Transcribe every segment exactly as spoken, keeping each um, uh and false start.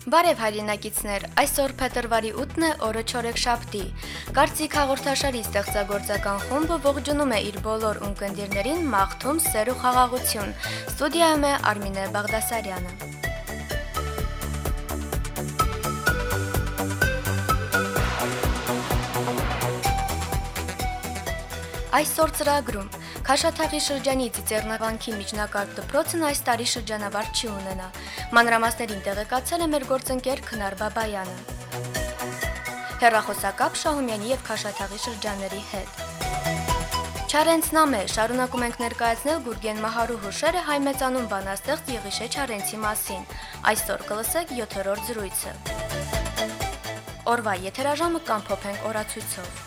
Բարև հայրենակիցներ, այսօր փետրվարի ութն է, օրը չորեքշաբթի։ Կարծիք հաղորդաշարի ստեղծագործական խումբը ողջունում է իր բոլոր ունկնդիրներին մաղթում սեր ու խաղաղություն։ Ստուդիայում է Արմինե Բաղդասարյանը։ Այսօր ծրագրում Քաշաթաղի շրջանի Ծիծեռնավանքի միջնակարգ դպրոցն այս տարի շրջանավարտ չի ունենա։ Մանրամասներին տեղեկացել է մեր գործընկեր Քնար Բաբայանը։ Հեռախոսակապ Շահումյանի եւ Քաշաթաղի շրջանների հետ։ Չարենցնամե շարունակում ենք ներկայացնել Գուրգեն Մահարու հուշերը հայ մեծանուն բանաստեղծ Եղիշե Չարենցի մասին։ Այսօր կլսեք յոթերորդ զրույցը։ Օրվա եթերաժամը կամփոփենք օրացույցով։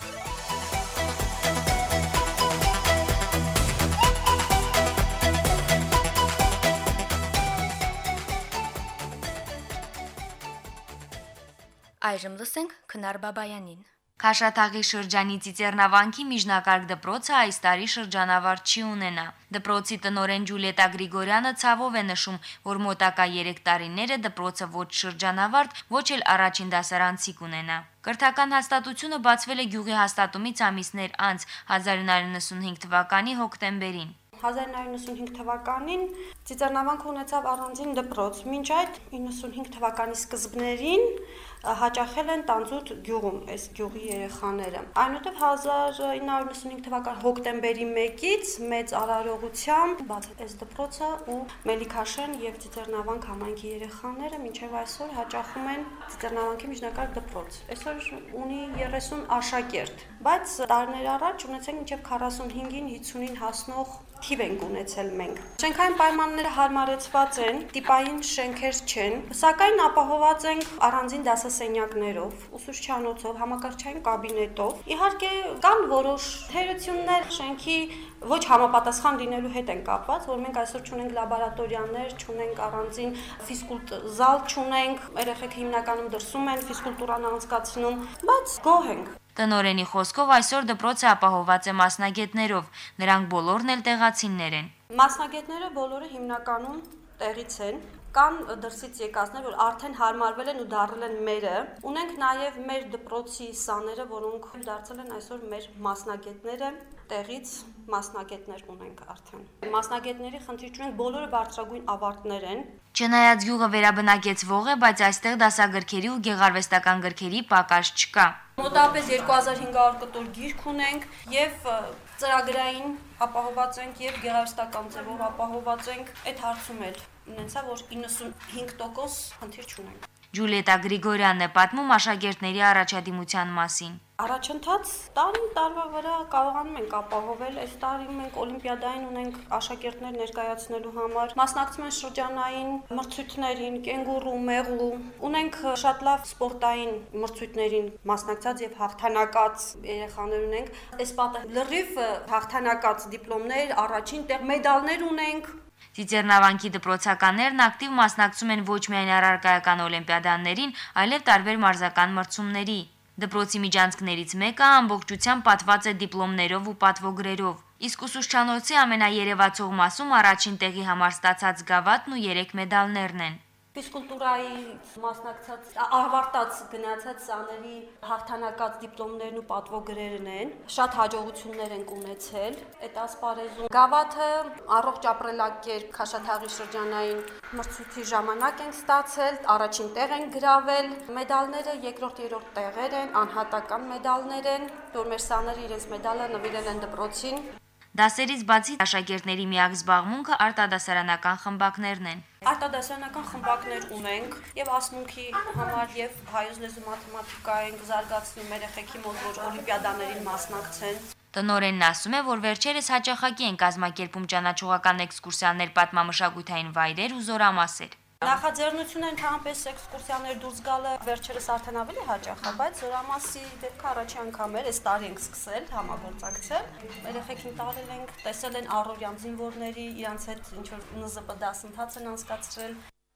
Այժմ լսենք Քնար Բաբայանին։ Քաշաթաղի շրջանի Ծիծեռնավանքի միջնակարգ դպրոցը այս տարի շրջանավարտ չի ունենա։ Դպրոցի տնօրեն Ջուլիետա Գրիգորյանը ցավով է նշում, որ մոտակա երեք տարիները դպրոցը ոչ շրջանավարտ, ոչ էլ առաջին դասարանցի կունենա։ Կրթական հաստատությունը բացվել է գյուղի հաստատումից ամիսներ անց հազար ինը հարյուր նվաթ թվականի հոկտեմբերին։ հազար ինը հարյուր նվաթ թվականին Ծիծեռնավանքը ունեցավ առանձին դպրոց, մինչ այդ իննսունհինգ թվականի սկզբներին հաճախել են Տանձուտ գյուղում այս գյուղի երեխաները։ Այնուհետև հազար ինը հարյուր նվաթ թվականի հոկտեմբերի մեկից մեծ արարողությամբ բացել այս դպրոցը ու Մելիքաշեն եւ Ծիծեռնավանք համայնքի երեխաները մինչեւ այսօր հաճախում են Ծիծեռնավանքի միջնակարգ դպրոց։ Այսօր ունի երեսուն աշակերտ, բայց տարիներ առաջ ունեցենք մինչեւ քառասունհինգին հիսունին հասնող թիվ ենք ունեցել մենք։ Շենքային պայմանները հարմարեցված են, տիպային շենքեր չեն, սակայն ապահոված ենք առանձին դասասենյակներով, ուսուցչանոցով, համակարգչային կաբինետով։ Իհարկե կան որոշ թերություններ շենքի ոչ համապատասխան լինելու հետ են կապված, որ մենք այսօր չունենք լաբորատորիաներ, չունենք առանձին ֆիզկուլտ զալ, չունենք, երեխեքը հիմնականում դրսում են ֆիզկուլտուրան անցկացնում, բայց գոհ ենք։ Տնօրենի խոսքով այսօր դպրոցը ապահոված է մասնագետներով, նրանք բոլորն էլ տեղացիներ են։ Մասնագետները բոլորը հիմնականում տեղից են, կան դրսից եկածներ, որ արդեն հարմարվել են ու դառել են մերը։ Ունենք նաև մեր դպրոցի սաները, որոնք դարձել են այսօր մեր մասնագետները, տեղից մասնագետներ ունենք արդեն։ Մասնագետների խնդիր չունենք, բոլորը բարձրագույն ավարտներ են։ Չնայած գյուղը վերաբնակեցվող է, բայց այստեղ դասագրքերի ու գեղարվեստական գրքերի պակաս չկա։ Մոտավորապես երկու հազար հինգ հարյուր կտոր գիրք ունենք եւ ծրագրային ապահոված ենք եւ գեղարվեստական ձևով ապահոված ենք։ Այդ հարցում էլ ունեցա, որ իննսունհինգ տոկոս խնդիր չունենք։ Ջուլիետա Գրիգորյանն է պատմում աշակերտների առաջադիմության մասին։ Առաջընթաց տարին տարվա վրա կարողանում ենք ապահովել։ Այս տարի մենք օլիմպիադային ունենք աշակերտներ ներկայացնելու համար, մասնակցում են շրջանային մրցույթներին, կենգուրու, մեղու, ունենք շատ լավ սպորտային մրցույթներին մասնակցած եւ հաղթանակած երեխաներ ունենք։ Այս պատը լրիվ հաղթանակած դիպլոմներ, առաջին տեղ մեդալներ ունենք։ Ծիծեռնավանքի դպրոցականներն ակտիվ մասնակցում են ոչ միայն առարկայական օլիմպիադաներին, այլև տարբեր մարզական մրցումների։ Դպրոցի միջանցքներից մեկը ամբողջությամբ պատված է դիպլոմներով ու պատվոգրերով, իսկ ուսուցչանոցի ամենաերևացող մասում առաջին տեղի համար ստացած գավաթն ու երեք մեդալներն են։ Ֆիզկուլտուրայի մասնակցած ավարտած գնացած սաների հաղթանակած դիպլոմներն ու պատվոգրերն են, շատ հաջողություններ են ունեցել այդ ասպարեզում։ Գավաթը առողջ ապրելակերպ Քաշաթաղի շրջանային մրցույթի ժամանակ են ստացել, առաջին տեղ են գրավել, մեդալները երկրորդ, երրորդ տեղեր են, անհատական մեդալներ են, որ մեր սաները իրենց մեդալը նվիրել են դպրոցին։ Դասերից բացի աշակերտների միակ զբաղմունքը արտադասարանական խմբակներն են։ Արտադասարանական խմբակներ ունենք եւ ասմունքի համար եւ հայոց լեզու մաթեմատիկա ենք զարգացնում մեր երեխեքի մոտ, որ օլիմպիադաներին մասնակցեն։ Տնօրենն ասում է, որ վերջերս հաճախակի են կազմակերպում ճանաչողական էքսկուրսիաներ, պատմամշակութային վայրեր ու զորամասեր։ Նախաձեռնությունը ընդհանրապես էքսկուրսիաներ դուրս գալը վերջերս արդեն ավելի հաճախ է, բայց զորամասի դեպքը առաջի անգամ էր, այս տարի ենք սկսել համագործակցել։ Երեխեքին տալել ենք, տեսել են առօրյա զինվորների, իրանց հետ ինչ որ Ն Զ Բ դասընթաց են անցկացրել։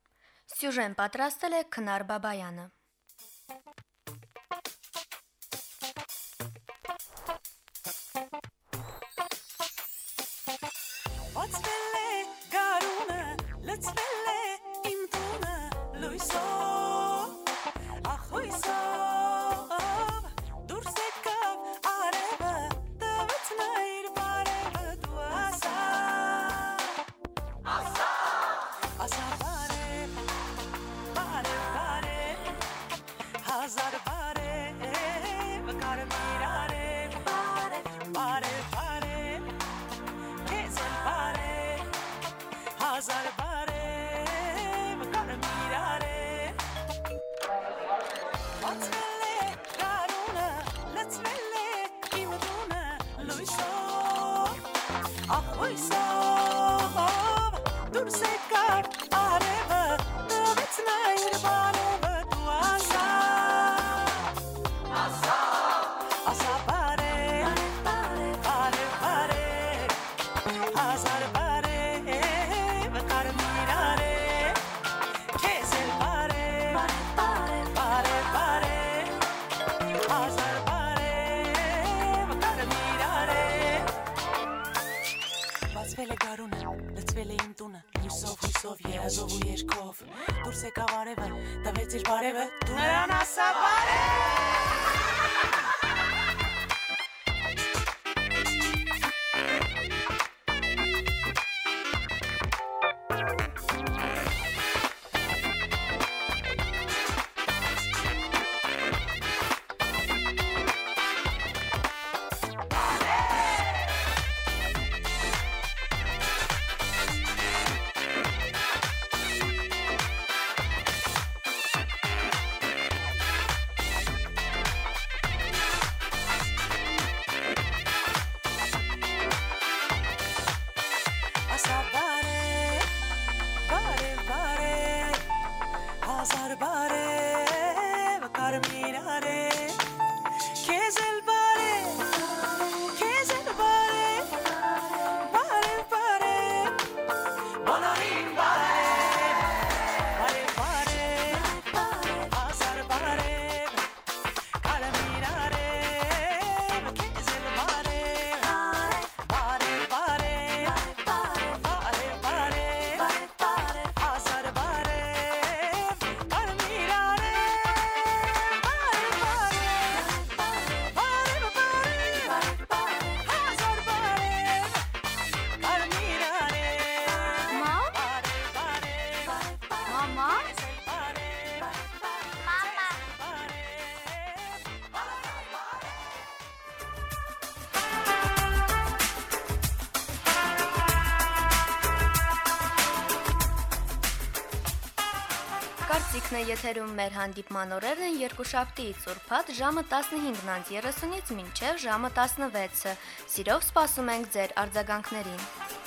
Սյուժեն պատրաստել է Քնար Բաբայանը։ Լցվել է իմ տունը լույսով Hazar barev karmirare Atvele garuna letvele imduna luiso Ah luiso dur sekar areva dovetsna irbanova tu asa asa asa bare bare bare bare Hazar bare karmirare kezel bare bare bare bare Hazar bare karmirare Բացվել է գարունը, լցվել է իմ տունը Լույսով, հույսով, երազով ու երկով Դուրս եկավ արևը, տվեց իր բարևը Դու նրան ասա բարև Կարծիքն է եթերում մեր հանդիպման օրերն են երկուշաբթիից ուրբաթ ժամը տասնհինգն անց երեսունից մինչև ժամը տասնվեցը։ Սիրով սպասում ենք ձեր արձագանքներին։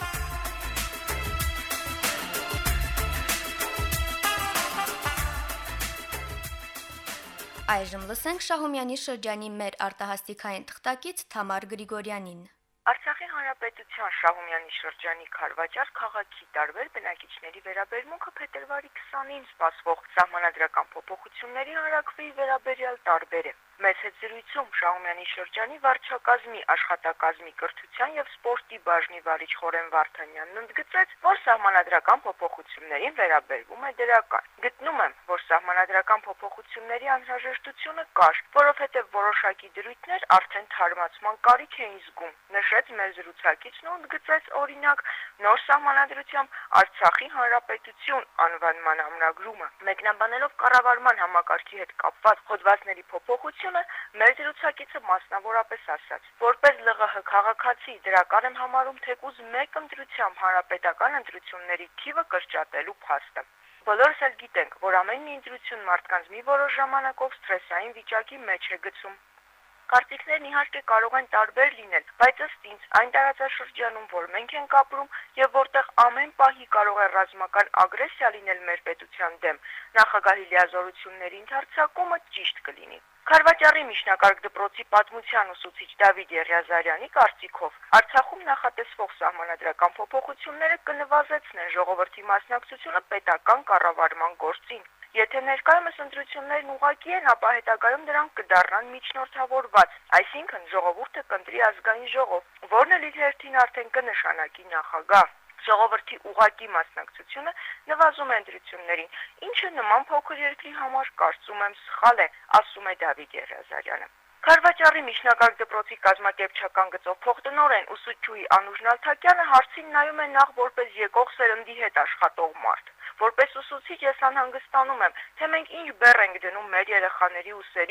Այժմ լսենք Շահումյանի շրջանի մեր արտահասթիկային թղթակից Թամար Գրիգորյանին։ Արցախի հանրապետության Շահումյանի շրջանի Քարվաճար քաղաքի տարբեր բնակիչների վերաբերմունքը փետրվարի քսանին սպասվող սահմանադրական փոփոխությունների հանրակրվեի վերաբերյալ տարբեր է։ Մեծ հետ զրույցում Շահումյանի շրջանի վարչակազմի աշխատակազմի կրթության եւ սպորտի բաժնի վարիչ Խորեն Վարդանյանն ընդգծեց, որ սահմանադրական փոփոխություններին վերաբերվում է դրական։ Գտնում եմ, որ սահմանադրական փոփոխությունների անհրաժեշտությունը կար, որովհետեւ որոշակի դրույթներ արդեն թարմացման կարիք էին զգում։ Նշեց մեր զրուցակիցն ու ընդգծեց օրինակ նոր սահմանադրությամբ Արցախի հանրապետություն անվանման ամրագրումը։ Մեկնաբանելով կառավարման համակարգի հետ կապված հոդվածների փոփոխությունը, մեր զրուցակիցը մասնավորապես ասաց, որպես ԼՂՀ քաղաքացի դրական եմ համարում թեկուզ մեկ ընտրությամբ հանրապետական ընտրությունների թիվը կրճատելու փաստը։ Բոլորս էլ գիտենք, որ ամեն մի ընտրություն մարդկանց մի որոշ ժամանակով սթրեսային վիճակի մեջ է գցում։ Կարծիքներն իհարկե կարող են տարբեր լինել, բայց ըստ ինձ այն տարածաշրջանում, որ մենք ենք ապրում եւ որտեղ ամեն պահի կարող է ռազմական ագրեսիա լինել մեր պետության դեմ, նախագահի լիազորությունների ընդարձակումը ճիշտ կլինի։ Քարվաճարի միջնակարգ դպրոցի պատմության ուսուցիչ Դավիթ Եղիազարյանի կարծիքով Արցախում նախատեսվող սահմանադրական փոփոխությունները կնվազեցնեն ժողովրդի մասնակցությունը պետական կառավարման գործին։ Եթե ներկայումս ընտրություններն ուղղակի են, ապա հետագայում դրանք կդառնան միջնորդավորված, այսինքն ժողովուրդը կընտրի ազգային ժողով, որն էլ իր հերթին արդեն կնշանակի նախագահ։ Ժողովրդի ուղղակի մասնակցությունը նվազում է ընտրություններին, ինչը նման փոքր երկրի համար կարծում եմ սխալ է, ասում է Դավիթ Եղիազարյանը։ Քարվաճարի միջնակարգ դպրոցի կազմակերպչական գծով փոխտնօրեն ուսուցչուհի Անուշ Նալթակյանը հարցին նայում է նախ որպես եկող սերնդի հետ աշխատող մարդ։ Որպես ուսուցիչ ես անհանգստանում եմ, թե մենք ինչ բեռ ենք դնում մեր երեխաների ուսերին,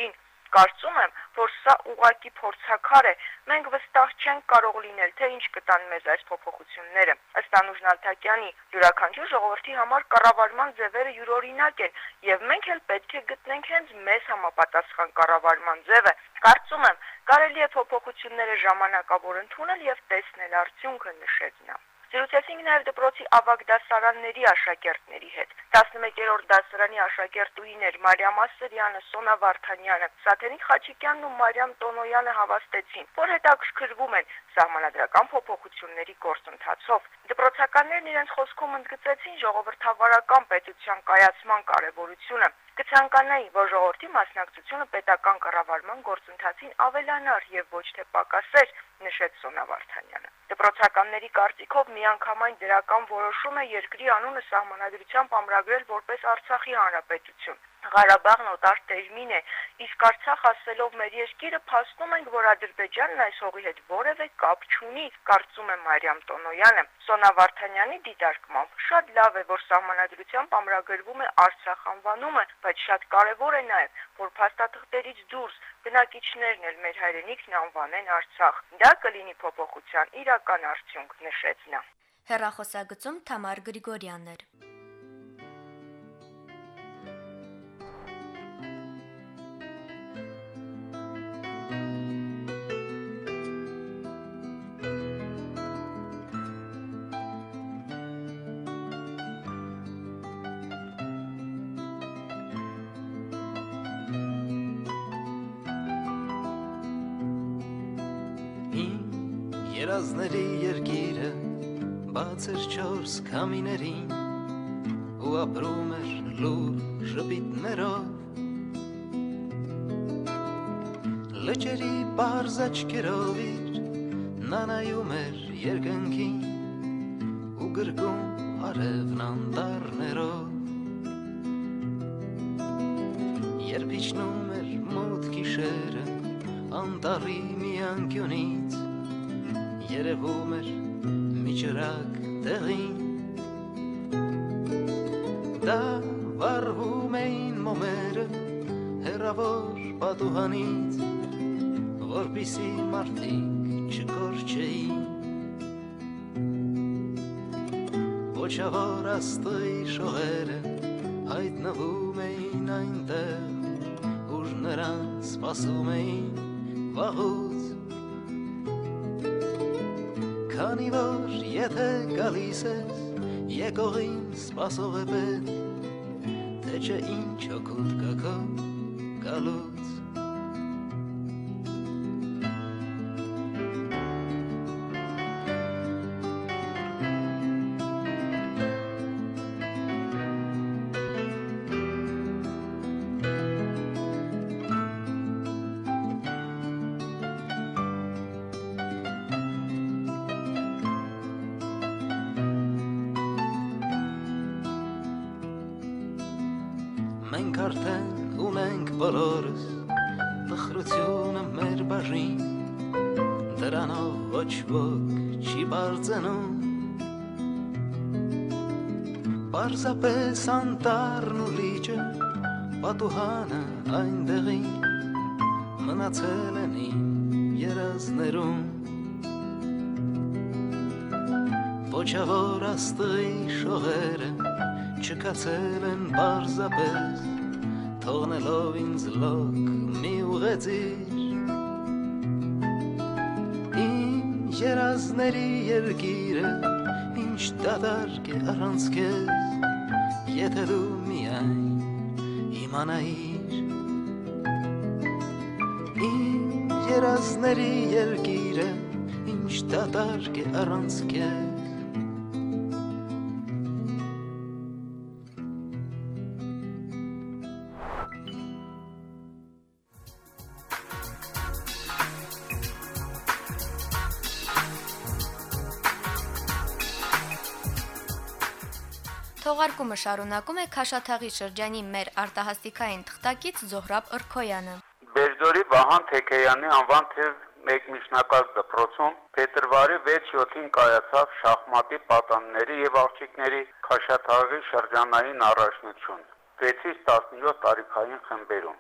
Կարծում եմ, որ սա ուղղակի փորձաքար է, մենք վստահ չենք կարող լինել, թե ինչ կտան մեզ այս փոփոխությունները։ Ըստ Անուշ Նալթակյանի, յուրաքանչյուր ժողովրդի համար կառավարման ձևերը յուրօրինակ են, եւ մենք էլ պետք է գտնենք հենց մեզ համապատասխան կառավարման ձևը։ Կարծում եմ, կարելի է փոփոխությունները ժամանակավոր ընդունել եւ տեսնել արդյունքը, նշեց նա։ Զրուցեցինք նաև դպրոցի ավագ դասարանների աշակերտների հետ։ տասնմեկերորդ դասարանի աշակերտուհիներ Մարիամ Ասրյանը, Սոնա Վարդանյանը, Սաթենիկ Խաչիկյանն ու Մարիամ Տոնոյանը հավաստեցին, որ հետաքրքրվում են սահմանադրական փոփոխությունների գործընթացով։ Դպրոցականներն իրենց խոսքում ընդգծեցին ժողովրդավարական պետության կայացման կարևորությունը։ Կցանկանայի, որ ժողովրդի մասնակցությունը պետական կառավարման գործընթացին ավելանար եւ ոչ թե պակասեր, նշեց Սոնա Վարդանյանը։ Դպրոցականների կարծիքով միանգամայն դրական որոշում է երկրի անունը սահմանադրությամբ ամրագրել որպես Արցախի հանրապետություն։ Ղարաբաղն օտար տերմին է, իսկ Արցախ ասելով մեր երկիրը փաստում ենք, որ Ադրբեջանն այս հողի հետ որևէ կապ չունի, կարծում է Մարիամ Տոնոյանը։ Սոնա Վարդանյանի դիտարկմամբ շատ լավ է, որ սահմանադրությամբ ամրագրվում է Արցախ անվանումը, բայց շատ կարևոր է նաև, որ փաստաթղթերից դուրս բնակիչներն էլ մեր հայրենիքն անվանեն Արցախ։ Դա կլինի փոփոխության իրական արդյունք, նշեց նա։ Հեռախոսագծում Թամար Գրիգորյանն էր։ Երազների երկիրը բաց էր չորս քամիներին ու ապրում էր լուր ժպիտներով լճերի պարզ աչքերով իր նա նայում էր երկնքին ու գրկում արևն անտառներով երբ իջնում էր մութ գիշերը անտառի մի անկյունից երևում էր մի ճրագ տեղին դա վառվում էին մոմերը հեռավոր պատուհանից որպիսի մարդիկ չկորչեին ոչավոր աստղի շողերը հայտնվում էին այնտեղ ուր նրան սպասում էին վաղուց Քանի որ եթե գալիս ես, եկողին սպասող է պետ, թե չէ ինչ օգուտ կա քո գալուց։ Մենք արդեն ունենք բոլորս տխրությունը մեր բաժին դրանով ոչ ոք չի բարձանում Պարզապես անտառն ու լիճը պատուհանը այնտեղին մնացել են իմ երազներում Ոչավոր աստղի շողերը չկացել են պարզապես թողնելով ինձ լոք մի ուղեծիր Իմ երազների երկիրը ինչ դատարկ է առանց քեզ եթե դու միայն իմանայիր Իմ երազների երկիրը ինչ դատարկ է առանց քեզ Թողարկումը շարունակում է Քաշաթաղի շրջանի մեր արտահասթիկային թղթակից Զոհրաբ Ըրքոյանը։ Բերձորի Վահան Թեքեյանի անվան թեւ մեկ միջնակարգ դպրոցում փետրվարի վեց-յոթին կայացավ շախմատի պատանների եւ աղջիկների Քաշաթաղի շրջանային առաջնություն վեցից տասնյոթ տարիքային խմբերում։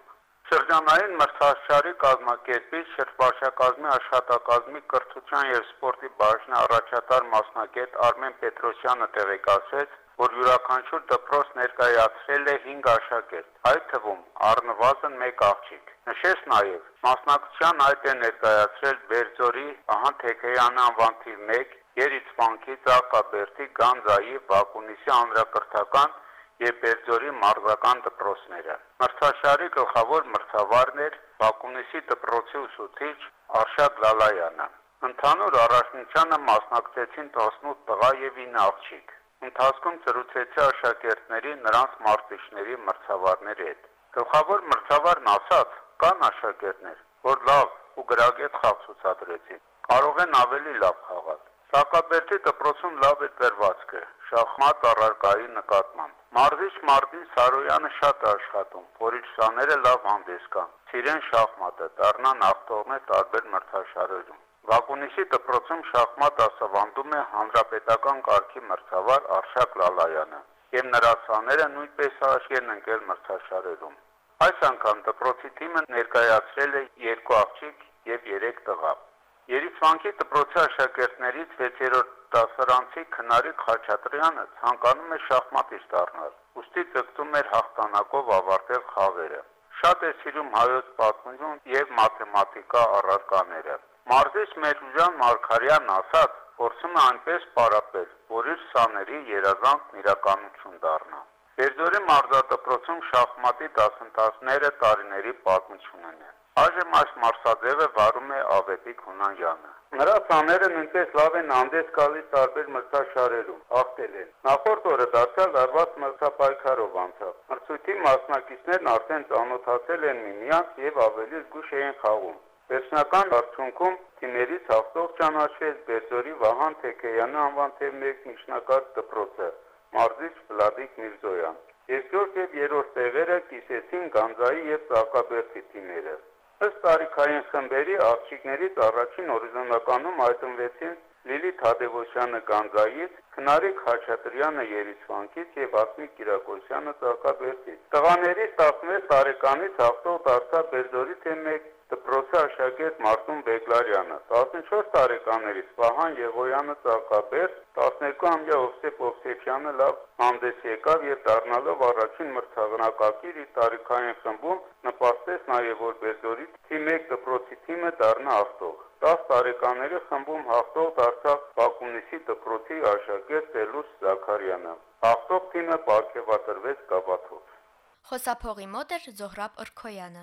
Շրջանային մրցաշարի կազմակերպիչ շրջբաժակազմի աշխատակազմի կրթության եւ սպորտի բաժնի առաջատար մասնագետ Արմեն Պետրոսյանը տեղեկացրեց, որ յուրաքանչյուր դպրոց ներկայացրել է հինգ աշակերտ, այդ թվում առնվազն մեկ աղջիկ։ Նշեց նաեւ, մասնակցության այդ է ներկայացրել Բերձորի Վահան Թեքեյանի անվան թիվ մեկ, Երիցվանքի, Ծաղկաբերդի, Գանձայի, Բակունիսի հանրակրթական եւ Բերձորի մարզական դպրոցները։ Մրցաշարի գլխավոր մրցավարն էր Բակունիսի դպրոցի ուսուցիչ Արշակ Լալայանը։ Ընդհանուր առաջնությանը մասնակցեցին տասնութ տղա եւ ինը աղջիկ։ Ընթացքում զրուցեցի աշակերտների, նրանց մարզիչների, մրցավարների հետ։ Գլխավոր մրցավարն ասաց, կան աշակերտներ, որ լավ ու գրագետ խաղ ցուցադրեցին, կարող են ավելի լավ խաղալ։ Սակաբերդի դպրոցում լավ է տրվածքը, շախմատ առարկայի նկատմամբ։ Մարզիչ Մարտին Սարոյանը շատ է աշխատում, որ իր սաները լավ հանդես գան, սիրեն շախմատը, դառնան ախտողներ տարբեր մրցաշարերում։ Բակունիսի դպրոցում շախմատ ասավանդում է հանրապետական կարգի մրցավար Արշակ Լալայանը, եւ նրա սաները նույնպես աշկի են ընկել մրցաշարերում։ Այս անգամ դպրոցի թիմը ներկայացրել է երկու աղջիկ եւ երեք տղա։ Երիցվանքի դպրոցի աշակերտներից վեցերորդ դասարանցի Քնարիկ Խաչատրյանը ցանկանում է շախմատիստ դառնալ, ուստի ձգտում էր հաղթանակով ավարտել խաղերը։ Շատ է սիրում հայոց պատմություն եւ մաթեմատիկա առարկաները։ Մարզիչ Մեջուժան Մարգարյանն ասաց, փորձում է այնպես պարապել, որ իր սաների երազանքն իրականություն դառնա։ Բերձորի մարզադպրոցում շախմատի դասընթացները տարիների պատմություն ունեն։ Այժմ այս մարսաձևը վարում է Ավետիք Հունանյանը։ Նրա սաները նույնպես լավ են հանդես գալիս տարբեր մրցաշարերում, հաղթել են։ Նախորդ օրը դարձյալ արված մրցապայքարով անցավ։ Մրցույթի մասնակիցներն արդեն ծանոթացել են միմյանց եւ ավելի զգուշ էին խաղում։ Վերջնական արդյունքում թիմերից հաղթող ճանաչվեց Բերձորի Վահան Թեքեյանի անվան թիվ մեկ միջնակարգ դպրոցը, մարզիչ Վլադիկ Միրզոյան։ Երկրորդ եւ երրորդ տեղերը կիսեցին Գանձայի եւ Ծաղկաբերդի թիմերը։ Ըստ տարիքային խմբերի աղջիկներից առաջին հորիզոնականում հայտնվեցին Լիլի Թադևոսյանը Գանձայից, Քնարիկ Խաչատրյանը Երիցվանքից եւ Ասմիկ Կիրակոսյանը Ծաղկաբերդից։ Տղաներից տասնվեց տարեկանից հաղթող դարձավ Բերձորի թիվ մեկ դպրոցի աշակերտ Մարտուն Բեգլարյանը, տասնչորս տարեկաներից Վահան Եղոյանը Ծաղկաբերդ, տասներկուամյա Հովսեփ Հովսեփյանը լավ հանդես եկավ եւ դառնալով առաջին մրցանակակիր իր տարիքային խմբում նպաստեց նաեւ որ Բերձորի թիվ մեկ դպրոցի թիմը դառնա հաղթող։ տասը տարեկաների խմբում հաղթող դարձավ Բակունիսի դպրոցի աշակերտ Տելուս Զաքարյանը։ Հաղթող թիմը պարգևատրվեց գավաթով։ Խոսափողի մոտ էր Զոհրաբ Ըրքոյանը։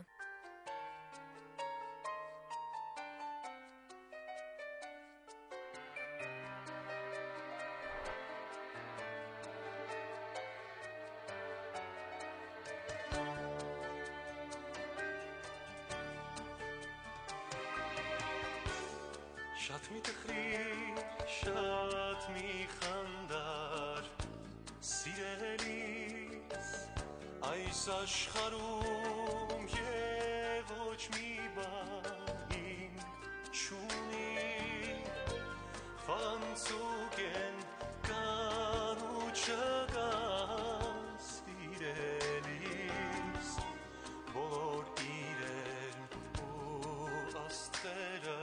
Շատ մի տխրիր, շատ մի խանդար, սիրելիս, այս աշխարհում և ոչ մի բան իմ չունի, ֆանցուկ են կան ու չկան, սիրելիս, բոլոր իրեն ու աստղերը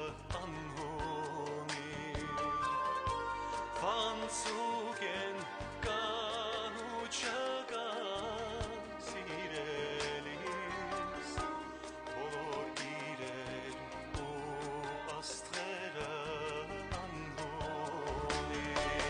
Ֆանցուկ են կան ու չկան սիրելիս բոլոր իրեն ու աստղերը անհունի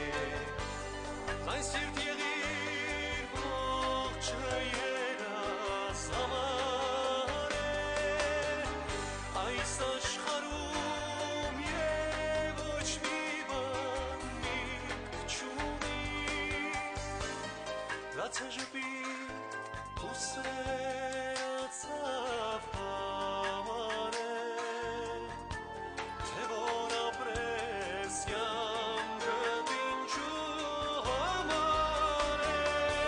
Այս սիրտ եղիր ողջը երաս համար է այս աշխարհում և ոչ մի Լացեժպի ուսրացավ համար է, թե որ ապրես յանգդ ինչու համար է,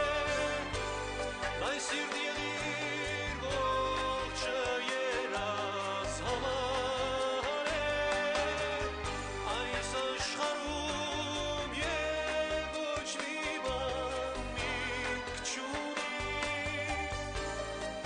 այս սիրտ եղիր ողջը երաս համար է, այս աշխարհում և ոչ մի բան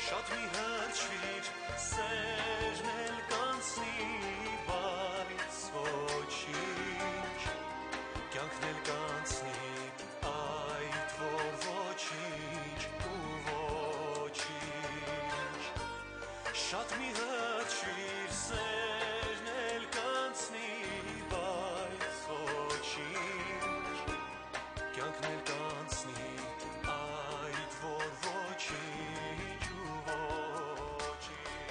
Շատ մի հրճվիր, սերն էլ կանցնի, բայց ոչինչ, կյանքն էլ կանցնի, այդ որ ոչինչ ու ոչինչ, շատ մի հրճվիր, սերն էլ կանցնի, բայց ոչինչ, կյանքն էլ կանցնի, այդ որ ոչինչ ու ոչինչ.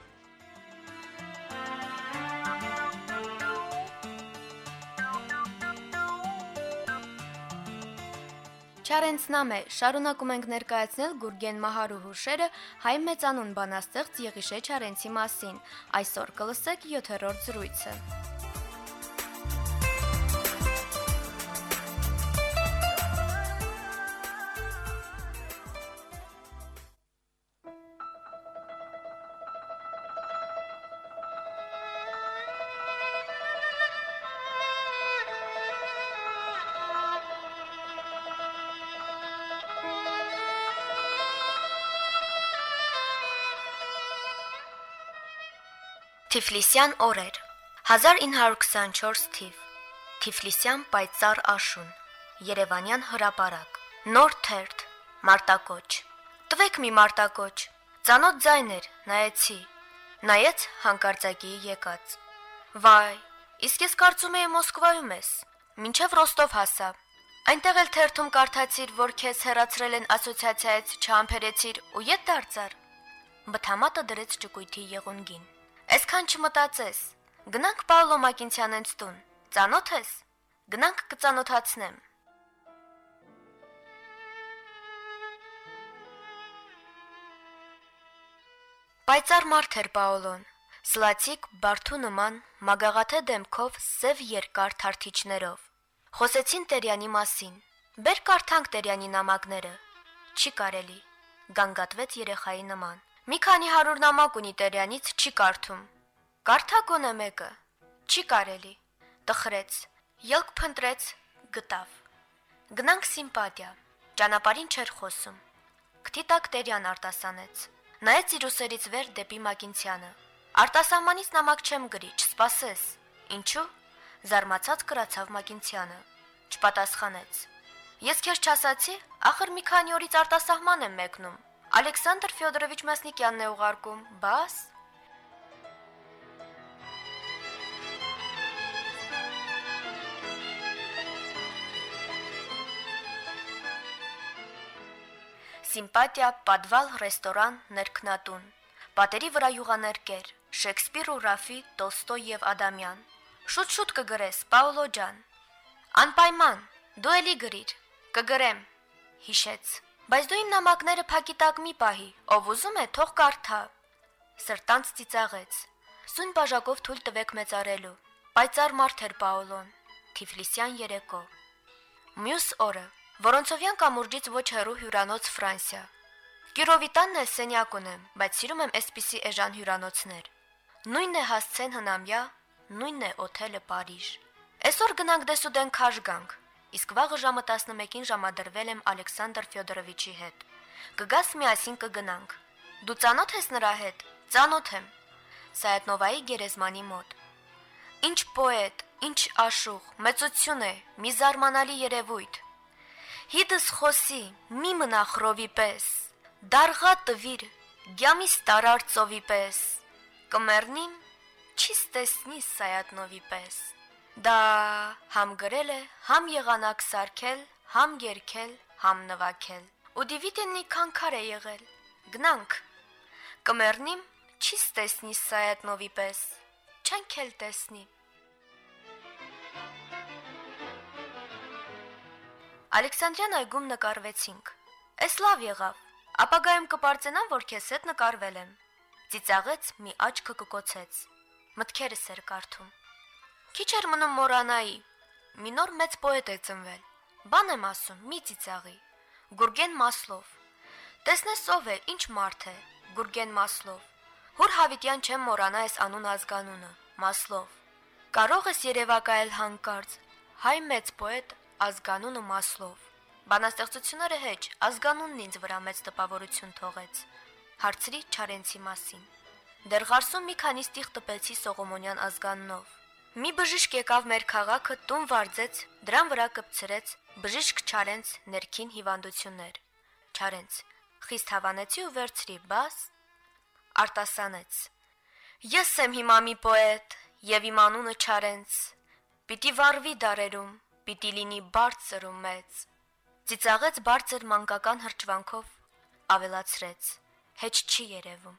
Չարենցնամե, շարունակում ենք ներկայացնել Գուրգեն Մահարու հուշերը հայ մեծանուն բանաստեղծ Եղիշե Չարենցի մասին։ Այսօր կլսեք յոթերորդ զրույցը։ Թիֆլիսյան օրեր հազար ինը հարյուր քսանչորս թիվ Թիֆլիսյան պայծառ աշուն Երևանյան հրապարակ Նոր թերթ Մարտակոչ Տվեք մի մարտակոչ Ծանոթ ձայներ նայեցի Նայեց հանկարծակի եկած Վայ իսկ ես կարծում եի Մոսկվայում ես Մինչև Ռոստով հասա Այնտեղ էլ թերթում կարդացիր որ քեզ հեռացրել են ասոցիացիայից չհամբերեցիր ու ետ դարձար Բթամատը դրեց ճկույթի եղունգին Այսքան չմտածես, գնանք Պաուլո Մակինցյանենց տուն, ծանոթ ես, գնանք կծանոթացնեմ։ Պայծառ մարդ էր Պաուլոն, սլացիկ բարդու նման, մագաղաթե դեմքով սև երկար թարթիչներով։ Խոսեցին Տերյանի մասին, բեր կարդանք Տերյանի նամակները, չի կարելի, գանգատվեց երեխայի նման։ Մի քանի հարյուր նամակ ունի Տերյանից չի կարդում։ Կարդա գոնե մեկը։ Չի կարելի։ Տխրեց։ Ելք փնտրեց, գտավ։ Գնանք սիմպատիա։ Ճանապարհին չէր խոսում։ Քթի տակ Տերյան արտասանեց։ Նայեց իր ուսերից վեր դեպի Մակինցյանը։ Արտասահմանից նամակ չեմ գրի, չսպասես։ Ինչու՞։ Զարմացած կրացավ Մակինցյանը։ Չպատասխանեց։ Ես քեզ չասացի, ախր մի քանի օրից արտասահման եմ մեկնում։ Ալեքսանդր Ֆյոդորովիչ Մասնիկյանն է ուղարկում, բաս։ Սիմպատիա, Պադվալ, ռեստորան, ներքնատուն։ Պատերի վրա յուղաներկեր, Շեքսպիր ու Ռաֆի, Տոլստոյ եւ Ադամյան։ Շուտ-շուտ կգրես, Պաուլո ջան։ Անպայման, դու էլի գրիր, կգրեմ, հիշեց։ Բայց դու իմ նամակները փակի տակ մի պահի, ով ուզում է, թող կարդա։ Սրտանց ծիծաղեց։ Սույն բաժակով թույլ տվեք մեծարելու։ Պայծառ մարդ էր Պաուլոն։ Թիֆլիսյան երեկո։ Մյուս օրը Որոնցովյան կամուրջից ոչ հեռու հյուրանոց Ֆրանսիա։ Կիրովի տանն էլ սենյակ ունեմ, բայց սիրում եմ այսպիսի էժան հյուրանոցներ։ Նույնն է հասցեն հնամյա, նույնն է օթելը Պարիժ։ Այսօր գնանք դեսուդեն քաշ գանք։ Իսկ վաղը ժամը տասնմեկին ժամադրվել եմ Ալեքսանդր Ֆյոդորովիչի հետ։ Կգաս միասին կգնանք։ Դու ծանոթ ես նրա հետ։ Ծանոթ եմ։ Սայատնովայի գերեզմանի մոտ։ Ինչ պոետ, ինչ աշուղ, մեծություն է, մի զարմանալի երևույթ։ Հիդս խոսի, մի մնա խրովի պես, դարգա տվիր, գյամիս տարար ծովի պես, կմերնիմ, չի ստեսնի Սայատնովի պես։ Դա համ գրել է, համ եղանակ սարքել, համ երգել, համ նվագել։ Ու դիվիդեննի քանքար է եղել։ Գնանք։ Կմերնիմ, չի ստեսնի Սայատնովի պես, չենք էլ տեսնի։ Ալեքսանդրյան այգում նկարվեցինք։ Էս լավ եղավ։ Ապագայում կպարծենամ, որ քեզ հետ նկարվել եմ։ Ծիծաղեց, մի աչքը կկոցեց։ Մտքերս էր կարդում։ Քիչ էր մնում մոռանայի։ Մի նոր մեծ պոետ է ծնվել։ Բան եմ ասում, մի ծիծաղի։ Գուրգեն Մասլով։ Տեսնես ով է, ինչ մարդ է։ Գուրգեն Մասլով։ Հուր Հավիտյան չեմ մոռանա այս անուն ազգանունը։ Մասլով։ Կարող ես երևակայել հանկարծ։ Հայ մեծ պոետ ազգանունը Մասլով։ Բանաստեղծությունները հեչ, ազգանունն ինձ վրա մեծ տպավորություն թողեց։ Հարցրի Չարենցի մասին։ Դեռ Ղարսում մի քանի ստիղ տպեցի Սողոմոնյան ազգաննով։ Մի բժիշկ եկավ մեր քաղաքը, տուն վարձեց, դրան վրա կպցրեց բժիշկ Չարենց ներքին հիվանդություններ։ Չարենց խիստ հավանեցի ու վերցրի, բաս արտասանեց։ Ես եմ հիմա մի պոետ, եւ իմ անունը Չարենց։ Պիտի վառվի դարերում, պիտի լինի բարձր ու մեծ։ Ծիծաղեց բարձր մանկական հրճվանքով, ավելացրեց. Հեչ չի երևում։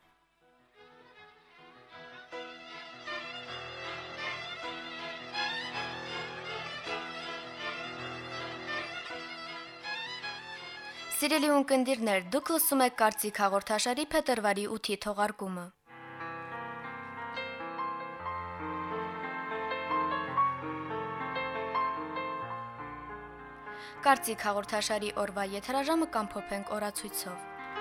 Սիրելի ունկնդիրներ, դուք լսում եք Կարծիք հաղորդաշարի փետրվարի ութի թողարկումը։ Կարծիք հաղորդաշարի օրվա եթերաժամը կամփոփենք օրացույցով։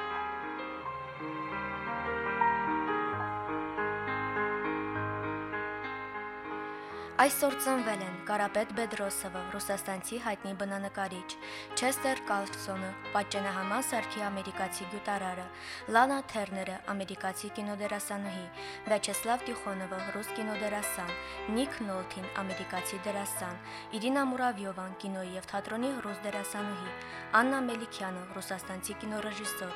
Այսօր ծնվել են Կարապետ Բեդրոսովը, ռուսաստանցի հայտնի բնանկարիչ, Չեսթեր Կարլսոնը, պատճենահանման սարքի ամերիկացի գյուտարարը, Լանա Թերները, ամերիկացի կինոդերասանուհի, Վյաչեսլավ Տիխոնովը, ռուս կինոդերասան, Նիկ Նոլթին, ամերիկացի դերասան, Իրինա Մուրավյովան, կինոյի եւ թատրոնի ռուս դերասանուհի, Աննա Մելիքյանը, ռուսաստանցի կինոռեժիսոր։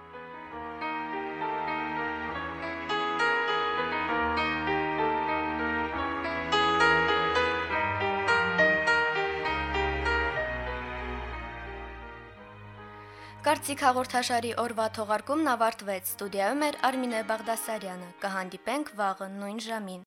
Կարծիք հաղորդաշարի օրվա թողարկումն ավարտվեց։ Ստուդիայում էր Արմինե Բաղդասարյանը։ Կհանդիպենք վաղը նույն ժամին։